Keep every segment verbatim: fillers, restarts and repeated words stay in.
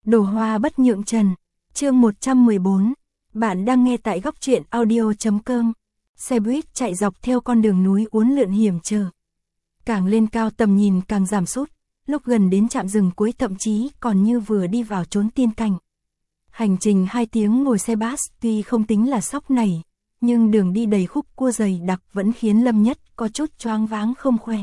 Đồ hoa bất nhượng trần. Chương một trăm mười bốn. Bạn đang nghe tại góc truyện audio chấm com. Xe buýt chạy dọc theo con đường núi uốn lượn hiểm trở. Càng lên cao tầm nhìn càng giảm sút, lúc gần đến trạm dừng cuối thậm chí còn như vừa đi vào chốn tiên cảnh. Hành trình hai tiếng ngồi xe bus tuy không tính là sóc nảy, nhưng đường đi đầy khúc cua dày đặc vẫn khiến Lâm Nhất có chút choáng váng không khỏe.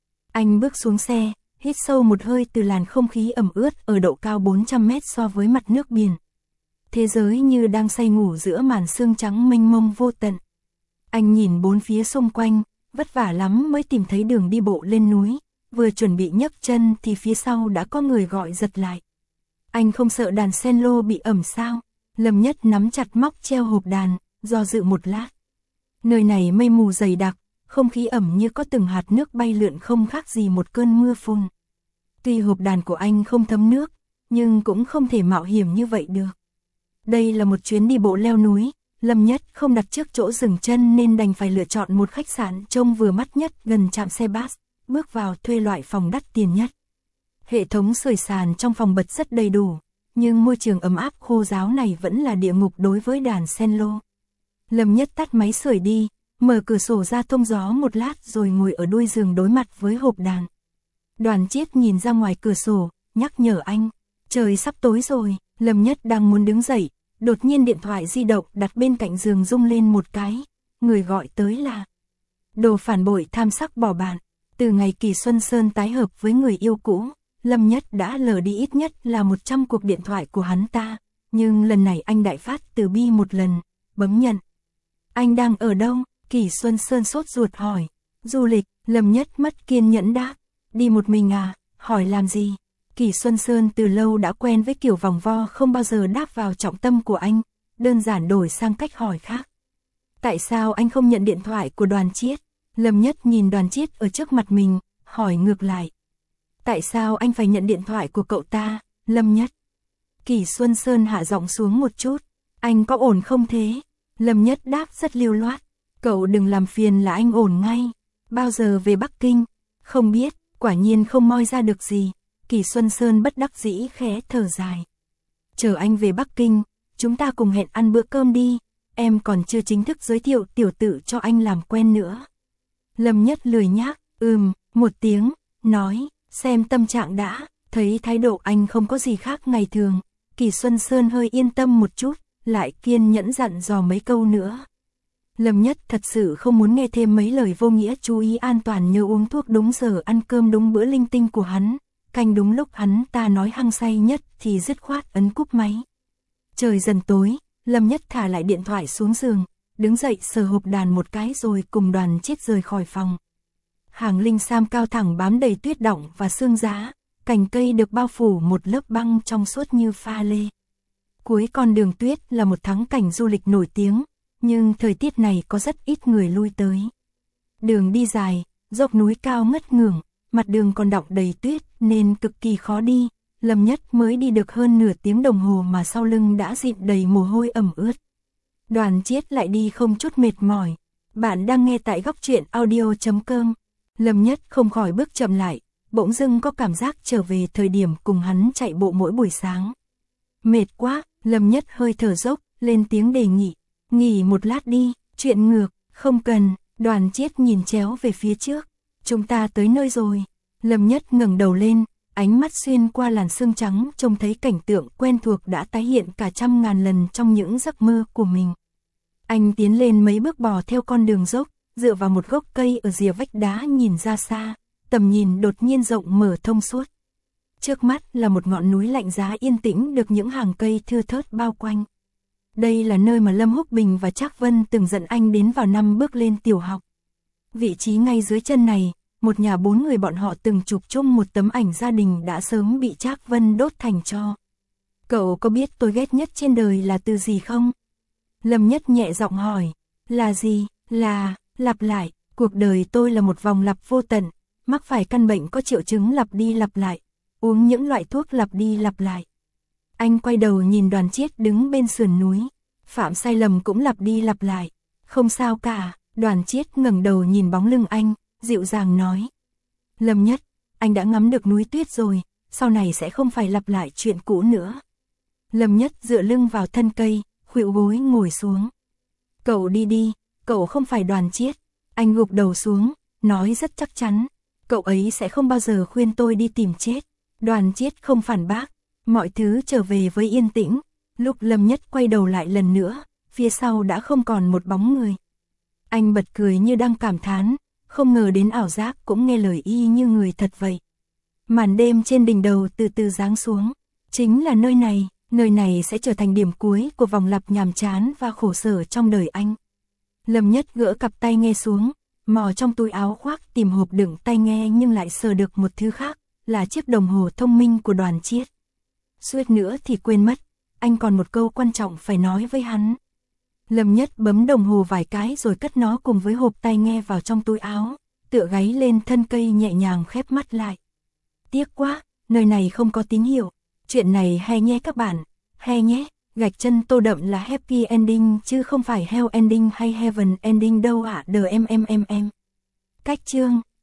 Anh bước xuống xe, hít sâu một hơi từ làn không khí ẩm ướt ở độ cao bốn trăm mét so với mặt nước biển. Thế giới như đang say ngủ giữa màn sương trắng mênh mông vô tận. Anh nhìn bốn phía xung quanh, vất vả lắm mới tìm thấy đường đi bộ lên núi, vừa chuẩn bị nhấc chân thì phía sau đã có người gọi giật lại. Anh không sợ đàn sen lô bị ẩm sao? Lâm Nhất nắm chặt móc treo hộp đàn, do dự một lát. Nơi này mây mù dày đặc, không khí ẩm như có từng hạt nước bay lượn không khác gì một cơn mưa phùn. Tuy hộp đàn của anh không thấm nước, nhưng cũng không thể mạo hiểm như vậy được. Đây là một chuyến đi bộ leo núi, Lâm Nhất không đặt trước chỗ dừng chân nên đành phải lựa chọn một khách sạn trông vừa mắt nhất gần trạm xe bus, bước vào thuê loại phòng đắt tiền nhất. Hệ thống sưởi sàn trong phòng bật rất đầy đủ, nhưng môi trường ấm áp khô ráo này vẫn là địa ngục đối với đàn sen lô. Lâm Nhất tắt máy sưởi đi, mở cửa sổ ra thông gió một lát rồi ngồi ở đuôi giường đối mặt với hộp đàn. Đoàn Chiết nhìn ra ngoài cửa sổ, nhắc nhở anh, trời sắp tối rồi. Lâm Nhất đang muốn đứng dậy, đột nhiên điện thoại di động đặt bên cạnh giường rung lên một cái, người gọi tới là Đồ phản bội tham sắc bỏ bạn. Từ ngày Kỳ Xuân Sơn tái hợp với người yêu cũ, Lâm Nhất đã lờ đi ít nhất là một trăm cuộc điện thoại của hắn ta, nhưng lần này anh đại phát từ bi một lần, bấm nhận. Anh đang ở đâu? Kỳ Xuân Sơn sốt ruột hỏi. Du lịch. Lâm Nhất mất kiên nhẫn đáp. Đi một mình à? Hỏi làm gì? Kỳ Xuân Sơn từ lâu đã quen với kiểu vòng vo không bao giờ đáp vào trọng tâm của anh, đơn giản đổi sang cách hỏi khác. Tại sao anh không nhận điện thoại của Đoàn Chiết? Lâm Nhất nhìn Đoàn Chiết ở trước mặt mình, hỏi ngược lại. Tại sao anh phải nhận điện thoại của cậu ta, Lâm Nhất? Kỳ Xuân Sơn hạ giọng xuống một chút. Anh có ổn không thế? Lâm Nhất đáp rất lưu loát. Cậu đừng làm phiền là anh ổn ngay. Bao giờ về Bắc Kinh? Không biết, quả nhiên không moi ra được gì. Kỳ Xuân Sơn bất đắc dĩ khẽ thở dài. Chờ anh về Bắc Kinh, chúng ta cùng hẹn ăn bữa cơm đi. Em còn chưa chính thức giới thiệu tiểu tử cho anh làm quen nữa. Lâm Nhất lười nhác, ừm, một tiếng, nói, xem tâm trạng đã. Thấy thái độ anh không có gì khác ngày thường, Kỳ Xuân Sơn hơi yên tâm một chút, lại kiên nhẫn dặn dò mấy câu nữa. Lâm Nhất thật sự không muốn nghe thêm mấy lời vô nghĩa, chú ý an toàn như uống thuốc đúng giờ, ăn cơm đúng bữa linh tinh của hắn. Canh đúng lúc hắn ta nói hăng say nhất thì dứt khoát ấn cúp máy. Trời dần tối, Lâm Nhất thả lại điện thoại xuống giường, đứng dậy sờ hộp đàn một cái rồi cùng Đoàn Chiết rời khỏi phòng. Hàng linh sam cao thẳng bám đầy tuyết đọng và sương giá, cành cây được bao phủ một lớp băng trong suốt như pha lê. Cuối con đường tuyết là một thắng cảnh du lịch nổi tiếng, nhưng thời tiết này có rất ít người lui tới. Đường đi dài, dốc núi cao ngất ngưởng, mặt đường còn đọng đầy tuyết nên cực kỳ khó đi. Lâm Nhất mới đi được hơn nửa tiếng đồng hồ mà sau lưng đã dịn đầy mồ hôi ẩm ướt. Đoàn Chiết lại đi không chút mệt mỏi. Bạn đang nghe tại góc truyện audio chấm com. Lâm Nhất không khỏi bước chậm lại, bỗng dưng có cảm giác trở về thời điểm cùng hắn chạy bộ mỗi buổi sáng. Mệt quá, Lâm Nhất hơi thở dốc, lên tiếng đề nghị. Nghỉ một lát đi, chuyện ngược, không cần. Đoàn Chiết nhìn chéo về phía trước. Chúng ta tới nơi rồi. Lâm Nhất ngẩng đầu lên, ánh mắt xuyên qua làn sương trắng trông thấy cảnh tượng quen thuộc đã tái hiện cả trăm ngàn lần trong những giấc mơ của mình. Anh tiến lên mấy bước bò theo con đường dốc, dựa vào một gốc cây ở rìa vách đá nhìn ra xa, tầm nhìn đột nhiên rộng mở thông suốt. Trước mắt là một ngọn núi lạnh giá yên tĩnh được những hàng cây thưa thớt bao quanh. Đây là nơi mà Lâm Húc Bình và Trác Vân từng dẫn anh đến vào năm bước lên tiểu học. Vị trí ngay dưới chân này, một nhà bốn người bọn họ từng chụp chung một tấm ảnh gia đình đã sớm bị Trác Vân đốt thành tro. Cậu có biết tôi ghét nhất trên đời là từ gì không? Lâm Nhất nhẹ giọng hỏi. Là gì? Là, lặp lại. Cuộc đời tôi là một vòng lặp vô tận, mắc phải căn bệnh có triệu chứng lặp đi lặp lại, uống những loại thuốc lặp đi lặp lại. Anh quay đầu nhìn Đoàn Chiết đứng bên sườn núi. Phạm sai lầm cũng lặp đi lặp lại. Không sao cả. Đoàn Chiết ngẩng đầu nhìn bóng lưng anh, dịu dàng nói. Lâm Nhất, anh đã ngắm được núi tuyết rồi, sau này sẽ không phải lặp lại chuyện cũ nữa. Lâm Nhất dựa lưng vào thân cây, khuỵu gối ngồi xuống. Cậu đi đi, cậu không phải Đoàn Chiết. Anh gục đầu xuống, nói rất chắc chắn. Cậu ấy sẽ không bao giờ khuyên tôi đi tìm chết. Đoàn Chiết không phản bác. Mọi thứ trở về với yên tĩnh. Lúc Lâm Nhất quay đầu lại lần nữa, phía sau đã không còn một bóng người. Anh bật cười như đang cảm thán, không ngờ đến ảo giác cũng nghe lời y như người thật vậy. Màn đêm trên đỉnh đầu từ từ giáng xuống. Chính là nơi này, nơi này sẽ trở thành điểm cuối của vòng lặp nhàm chán và khổ sở trong đời anh. Lâm Nhất gỡ cặp tai nghe xuống, mò trong túi áo khoác tìm hộp đựng tai nghe nhưng lại sờ được một thứ khác, là chiếc đồng hồ thông minh của Đoàn Chiết. Suýt nữa thì quên mất, anh còn một câu quan trọng phải nói với hắn. Lâm Nhất bấm đồng hồ vài cái rồi cất nó cùng với hộp tai nghe vào trong túi áo, tựa gáy lên thân cây nhẹ nhàng khép mắt lại. Tiếc quá, nơi này không có tín hiệu. Chuyện này hay nhé các bạn, hay nhé, gạch chân tô đậm là happy ending chứ không phải hell ending hay heaven ending đâu ạ. Đờ em em em em. Cách chương